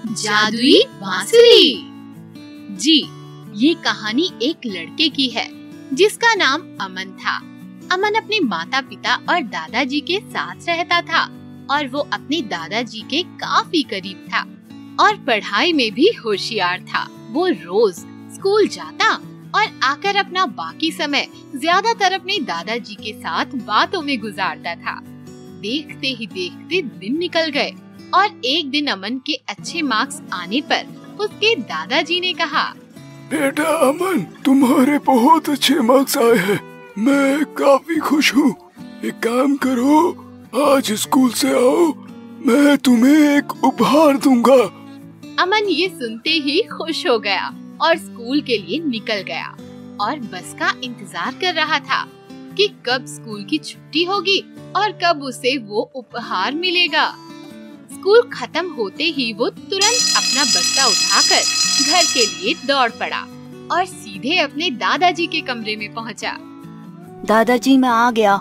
जादुई बांसुरी। जी, ये कहानी एक लड़के की है जिसका नाम अमन था। अमन अपने माता पिता और दादाजी के साथ रहता था और वो अपने दादाजी के काफी करीब था और पढ़ाई में भी होशियार था। वो रोज स्कूल जाता और आकर अपना बाकी समय ज्यादातर अपने दादाजी के साथ बातों में गुजारता था। देखते ही देखते दिन निकल गए और एक दिन अमन के अच्छे मार्क्स आने पर उसके दादाजी ने कहा, बेटा अमन, तुम्हारे बहुत अच्छे मार्क्स आए हैं। मैं काफी खुश हूँ। एक काम करो, आज स्कूल से आओ, मैं तुम्हें एक उपहार दूंगा। अमन ये सुनते ही खुश हो गया और स्कूल के लिए निकल गया और बस का इंतजार कर रहा था कि कब स्कूल की छुट्टी होगी और कब उसे वो उपहार मिलेगा। स्कूल खत्म होते ही वो तुरंत अपना बस्ता उठाकर घर के लिए दौड़ पड़ा और सीधे अपने दादाजी के कमरे में पहुंचा। दादाजी, मैं आ गया।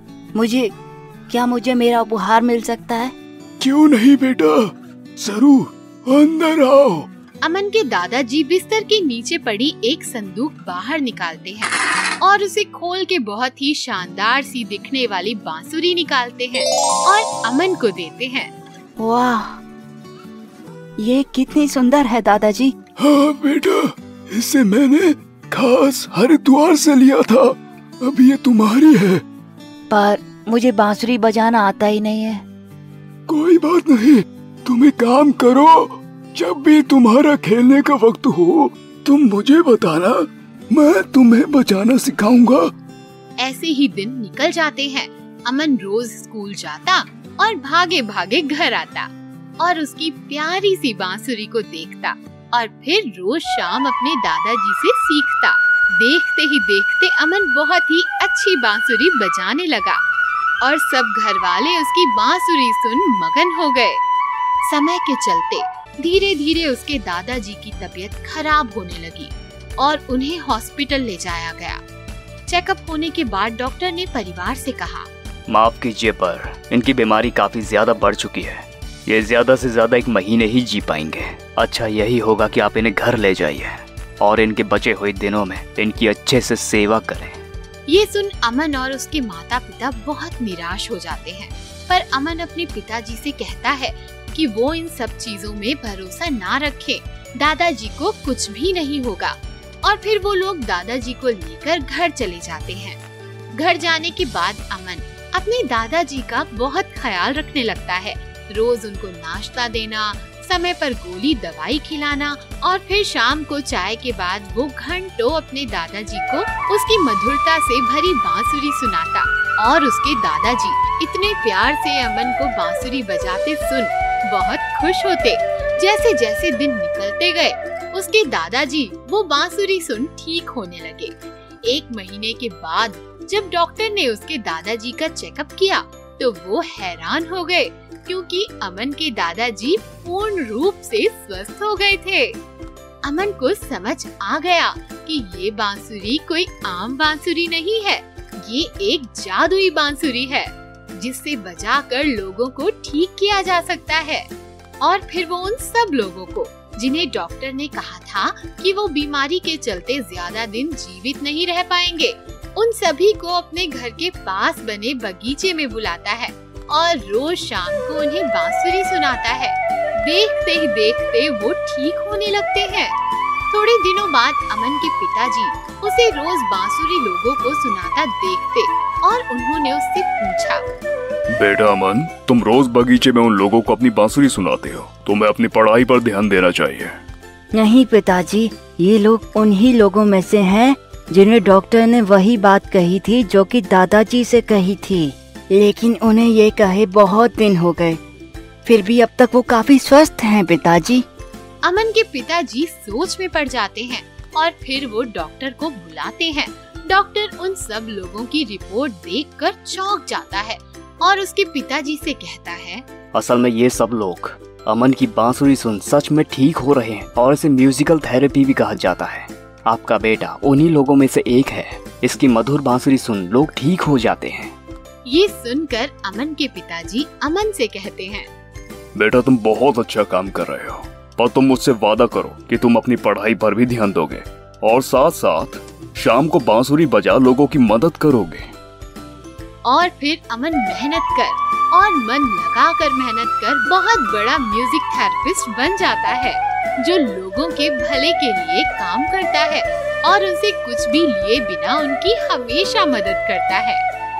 क्या मुझे मेरा उपहार मिल सकता है? क्यों नहीं बेटा, जरूर, अंदर आओ। अमन के दादाजी बिस्तर के नीचे पड़ी एक संदूक बाहर निकालते हैं और उसे खोल के बहुत ही शानदार सी दिखने वाली बांसुरी निकालते हैं और अमन को देते हैं। वाह, ये कितनी सुंदर है दादाजी। हाँ बेटा, इसे मैंने खास हरिद्वार से लिया था। अब ये तुम्हारी है। पर मुझे बांसुरी बजाना आता ही नहीं है। कोई बात नहीं, तुम एक काम करो, जब भी तुम्हारा खेलने का वक्त हो तुम मुझे बताना, मैं तुम्हें बजाना सिखाऊंगा। ऐसे ही दिन निकल जाते हैं। अमन रोज स्कूल जाता और भागे भागे घर आता और उसकी प्यारी सी बांसुरी को देखता और फिर रोज शाम अपने दादाजी से सीखता। देखते ही देखते अमन बहुत ही अच्छी बांसुरी बजाने लगा और सब घर वाले उसकी बांसुरी सुन मगन हो गए। समय के चलते धीरे धीरे उसके दादाजी की तबीयत खराब होने लगी और उन्हें हॉस्पिटल ले जाया गया। चेकअप होने के बाद डॉक्टर ने परिवार से कहा, माफ कीजिए पर इनकी बीमारी काफी ज्यादा बढ़ चुकी है। ये ज्यादा से ज्यादा 1 महीने ही जी पाएंगे। अच्छा यही होगा कि आप इन्हें घर ले जाइए और इनके बचे हुए दिनों में इनकी अच्छे से सेवा करें। ये सुन अमन और उसके माता पिता बहुत निराश हो जाते हैं, पर अमन अपने पिताजी से कहता है कि वो इन सब चीजों में भरोसा ना रखे, दादाजी को कुछ भी नहीं होगा। और फिर वो लोग दादाजी को लेकर घर चले जाते हैं। घर जाने के बाद अमन अपने दादाजी का बहुत ख्याल रखने लगता है। रोज उनको नाश्ता देना, समय पर गोली दवाई खिलाना और फिर शाम को चाय के बाद वो घंटों अपने दादाजी को उसकी मधुरता से भरी बांसुरी सुनाता और उसके दादाजी इतने प्यार से अमन को बांसुरी बजाते सुन बहुत खुश होते। जैसे जैसे दिन निकलते गए उसके दादाजी वो बांसुरी सुन ठीक होने लगे। 1 महीने के बाद जब डॉक्टर ने उसके दादाजी का चेकअप किया तो वो हैरान हो गए क्योंकि अमन के दादाजी पूर्ण रूप से स्वस्थ हो गए थे। अमन को समझ आ गया कि ये बांसुरी कोई आम बांसुरी नहीं है, ये एक जादुई बांसुरी है जिससे बजाकर लोगों को ठीक किया जा सकता है। और फिर वो उन सब लोगों को जिन्हें डॉक्टर ने कहा था कि वो बीमारी के चलते ज्यादा दिन जीवित नहीं रह पाएंगे, उन सभी को अपने घर के पास बने बगीचे में बुलाता है और रोज शाम को उन्हें बांसुरी सुनाता है। देखते ही देखते वो ठीक होने लगते हैं। थोड़े दिनों बाद अमन के पिताजी उसे रोज बांसुरी लोगों को सुनाता देखते और उन्होंने उससे पूछा, बेटा अमन, तुम रोज बगीचे में उन लोगों को अपनी बांसुरी सुनाते हो, तुम्हें अपनी पढ़ाई पर ध्यान देना चाहिए। नहीं पिताजी, ये लोग उन्हीं लोगों में से हैं जिन्हें डॉक्टर ने वही बात कही थी जो कि दादाजी से कही थी, लेकिन उन्हें ये कहे बहुत दिन हो गए, फिर भी अब तक वो काफी स्वस्थ हैं पिताजी। अमन के पिताजी सोच में पड़ जाते हैं और फिर वो डॉक्टर को बुलाते हैं। डॉक्टर उन सब लोगों की रिपोर्ट देखकर चौंक जाता है और उसके पिताजी से कहता है, असल में ये सब लोग अमन की बांसुरी सुन सच में ठीक हो रहे हैं और इसे म्यूजिकल थेरेपी भी कहा जाता है। आपका बेटा उन्हीं लोगों में से एक है। इसकी मधुर बांसुरी सुन लोग ठीक हो जाते हैं। ये सुनकर अमन के पिताजी अमन से कहते हैं, बेटा तुम बहुत अच्छा काम कर रहे हो। पर तुम मुझसे वादा करो कि तुम अपनी पढ़ाई पर भी ध्यान दोगे और साथ साथ शाम को बांसुरी बजा लोगों की मदद करोगे। और फिर अमन मेहनत कर और मन लगाकर मेहनत कर बहुत बड़ा म्यूजिक थेरेपिस्ट बन जाता है, जो लोगों के भले के लिए काम करता है और उनसे कुछ भी लिए बिना उनकी हमेशा मदद करता है।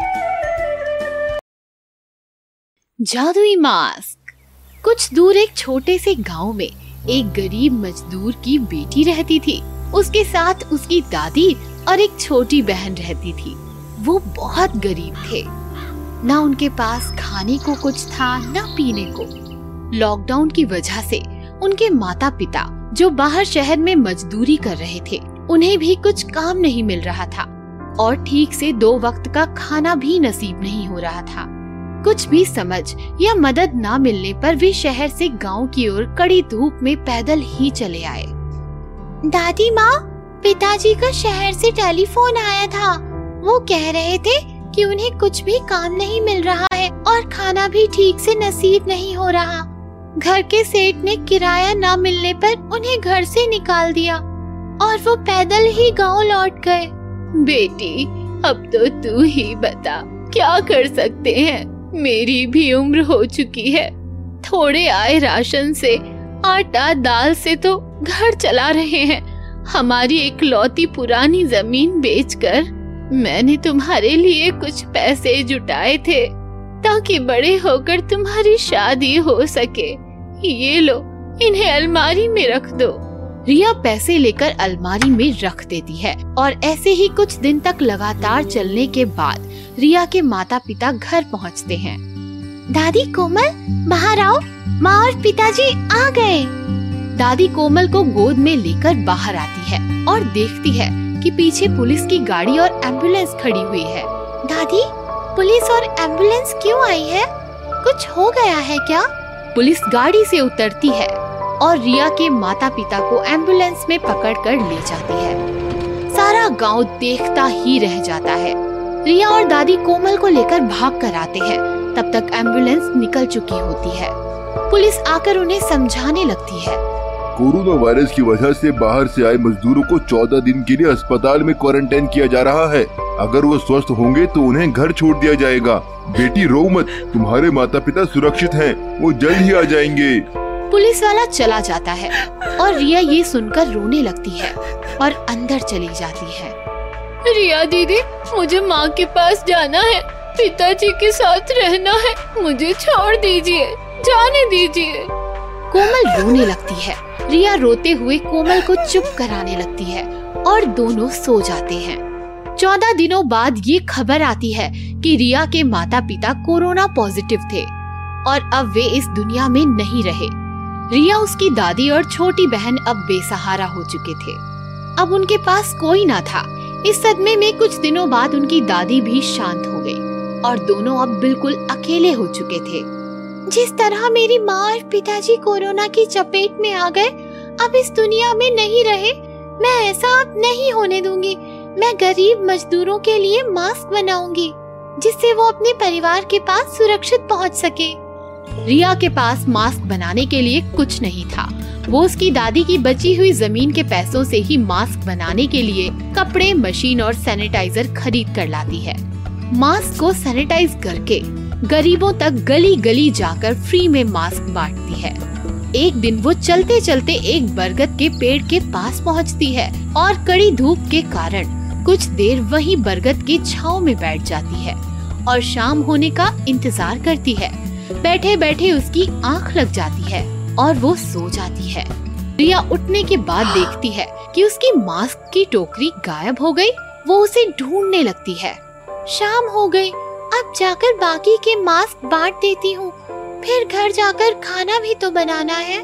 जादुई मास्क। कुछ दूर एक छोटे से गांव में एक गरीब मजदूर की बेटी रहती थी। उसके साथ उसकी दादी और एक छोटी बहन रहती थी। वो बहुत गरीब थे, ना उनके पास खाने को कुछ था ना पीने को। लॉकडाउन की वजह से उनके माता पिता जो बाहर शहर में मजदूरी कर रहे थे, उन्हें भी कुछ काम नहीं मिल रहा था और ठीक से 2 वक्त का खाना भी नसीब नहीं हो रहा था। कुछ भी समझ या मदद ना मिलने पर वे शहर से गांव की ओर कड़ी धूप में पैदल ही चले आए। दादी माँ, पिताजी का शहर से टेलीफोन आया था। वो कह रहे थे कि उन्हें कुछ भी काम नहीं मिल रहा है और खाना भी ठीक से नसीब नहीं हो रहा। घर के सेठ ने किराया ना मिलने पर उन्हें घर से निकाल दिया और वो पैदल ही गांव लौट गए। बेटी, अब तो तू ही बता, क्या कर सकते हैं? मेरी भी उम्र हो चुकी है। थोड़े आए राशन से, आटा दाल से तो घर चला रहे हैं। हमारी इकलौती पुरानी जमीन बेचकर मैंने तुम्हारे लिए कुछ पैसे जुटाए थे ताकि बड़े होकर तुम्हारी शादी हो सके। ये लो, इन्हें अलमारी में रख दो। रिया पैसे लेकर अलमारी में रख देती है और ऐसे ही कुछ दिन तक लगातार चलने के बाद रिया के माता पिता घर पहुंचते हैं। दादी कोमल, बाहर आओ, माँ और पिताजी आ गए। दादी कोमल को गोद में लेकर बाहर आती है और देखती है कि पीछे पुलिस की गाड़ी और एम्बुलेंस खड़ी हुई है। दादी, पुलिस और एम्बुलेंस क्यों आई है? कुछ हो गया है क्या? पुलिस गाड़ी से उतरती है और रिया के माता पिता को एम्बुलेंस में पकड़कर ले जाती है। सारा गांव देखता ही रह जाता है। रिया और दादी कोमल को लेकर भाग कर आते हैं। तब तक एम्बुलेंस निकल चुकी होती है। पुलिस आकर उन्हें समझाने लगती है। कोरोना वायरस की वजह से बाहर से आए मजदूरों को 14 दिन के लिए अस्पताल में क्वारंटाइन किया जा रहा है। अगर वो स्वस्थ होंगे तो उन्हें घर छोड़ दिया जाएगा। बेटी रो मत, तुम्हारे माता पिता सुरक्षित हैं, वो जल्द ही आ जाएंगे। पुलिस वाला चला जाता है और रिया ये सुनकर रोने लगती है और अंदर चली जाती है। रिया दीदी, मुझे माँ के पास जाना है, पिताजी के साथ रहना है, मुझे छोड़ दीजिए, जाने दीजिए। कोमल रोने लगती है। रिया रोते हुए कोमल को चुप कराने लगती है और दोनों सो जाते हैं। 14 दिनों बाद ये खबर आती है कि रिया के माता पिता कोरोना पॉजिटिव थे और अब वे इस दुनिया में नहीं रहे। रिया, उसकी दादी और छोटी बहन अब बेसहारा हो चुके थे। अब उनके पास कोई ना था। इस सदमे में कुछ दिनों बाद उनकी दादी भी शांत हो गई और दोनों अब बिल्कुल अकेले हो चुके थे। जिस तरह मेरी माँ और पिताजी कोरोना की चपेट में आ गए, अब इस दुनिया में नहीं रहे, मैं ऐसा अब नहीं होने दूंगी। मैं गरीब मजदूरों के लिए मास्क बनाऊंगी जिससे वो अपने परिवार के पास सुरक्षित पहुंच सके। रिया के पास मास्क बनाने के लिए कुछ नहीं था। वो उसकी दादी की बची हुई जमीन के पैसों से ही मास्क बनाने के लिए कपड़े, मशीन और सैनिटाइजर खरीद कर लाती है। मास्क को सैनिटाइज करके गरीबों तक गली गली जाकर फ्री में मास्क बांटती है। एक दिन वो चलते चलते एक बरगद के पेड़ के पास पहुंचती है और कड़ी धूप के कारण कुछ देर वहीं बरगद की छांव में बैठ जाती है और शाम होने का इंतजार करती है। बैठे बैठे उसकी आंख लग जाती है और वो सो जाती है। रिया उठने के बाद देखती है कि उसकी मास्क की टोकरी गायब हो गई। वो उसे ढूंढने लगती है। शाम हो गई, अब जाकर बाकी के मास्क बांट देती हूँ, फिर घर जाकर खाना भी तो बनाना है।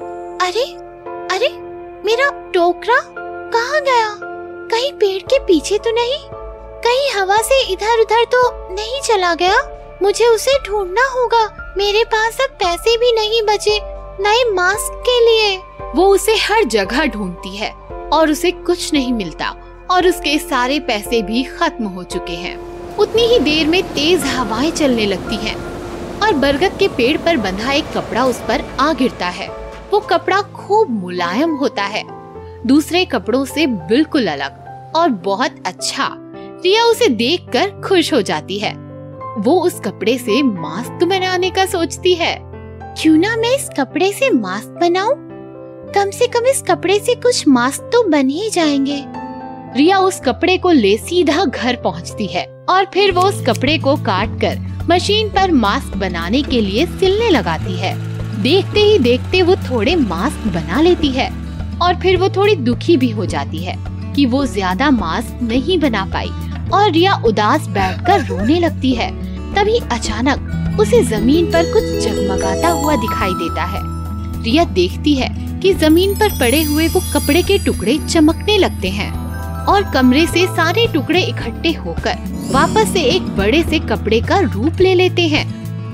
अरे अरे, मेरा टोकरा कहाँ गया? कहीं पेड़ के पीछे तो नहीं? कहीं हवा से इधर उधर तो नहीं चला गया? मुझे उसे ढूंढना होगा। मेरे पास अब पैसे भी नहीं बचे नए मास्क के लिए। वो उसे हर जगह ढूंढती है और उसे कुछ नहीं मिलता और उसके सारे पैसे भी खत्म हो चुके हैं। उतनी ही देर में तेज हवाएं चलने लगती हैं और बरगद के पेड़ पर बंधा एक कपड़ा उस पर आ गिरता है। वो कपड़ा खूब मुलायम होता है, दूसरे कपड़ों से बिल्कुल अलग और बहुत अच्छा। रिया उसे देखकर खुश हो जाती है। वो उस कपड़े से मास्क बनाने का सोचती है। क्यों ना मैं इस कपड़े से मास्क बनाऊं? कम से कम इस कपड़े से कुछ मास्क तो बन ही जाएंगे। रिया उस कपड़े को ले सीधा घर पहुंचती है और फिर वो उस कपड़े को काट कर मशीन पर मास्क बनाने के लिए सिलने लगाती है। देखते ही देखते वो थोड़े मास्क बना लेती है और फिर वो थोड़ी दुखी भी हो जाती है कि वो ज्यादा मास्क नहीं बना पाई और रिया उदास बैठकर रोने लगती है। तभी अचानक उसे जमीन पर कुछ जगमगाता हुआ दिखाई देता है। रिया देखती है कि जमीन पर पड़े हुए वो कपड़े के टुकड़े चमकने लगते हैं और कमरे से सारे टुकड़े इकट्ठे होकर वापस से एक बड़े से कपड़े का रूप ले लेते हैं।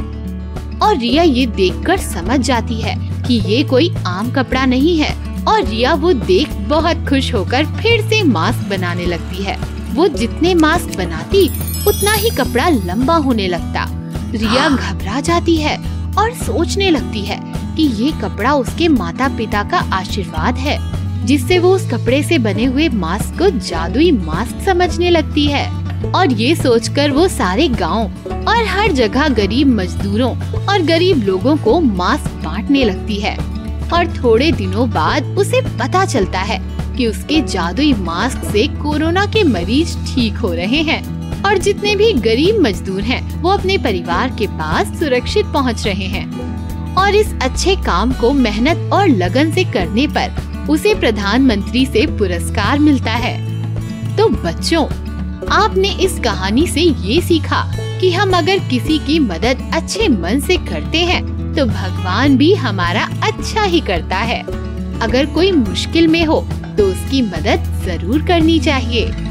और रिया ये देखकर समझ जाती है कि ये कोई आम कपड़ा नहीं है और रिया वो देख बहुत खुश होकर फिर से मास्क बनाने लगती है। वो जितने मास्क बनाती उतना ही कपड़ा लंबा होने लगता। रिया घबरा जाती है और सोचने लगती है कि ये कपड़ा उसके माता पिता का आशीर्वाद है, जिससे वो उस कपड़े से बने हुए मास्क को जादुई मास्क समझने लगती है। और ये सोचकर वो सारे गांव और हर जगह गरीब मजदूरों और गरीब लोगों को मास्क बांटने लगती है। और थोड़े दिनों बाद उसे पता चलता है कि उसके जादुई मास्क से कोरोना के मरीज ठीक हो रहे हैं और जितने भी गरीब मजदूर हैं वो अपने परिवार के पास सुरक्षित पहुंच रहे हैं। और इस अच्छे काम को मेहनत और लगन से करने पर उसे प्रधानमंत्री से पुरस्कार मिलता है। तो बच्चों, आपने इस कहानी से ये सीखा कि हम अगर किसी की मदद अच्छे मन से करते हैं तो भगवान भी हमारा अच्छा ही करता है। अगर कोई मुश्किल में हो तो उसकी मदद जरूर करनी चाहिए।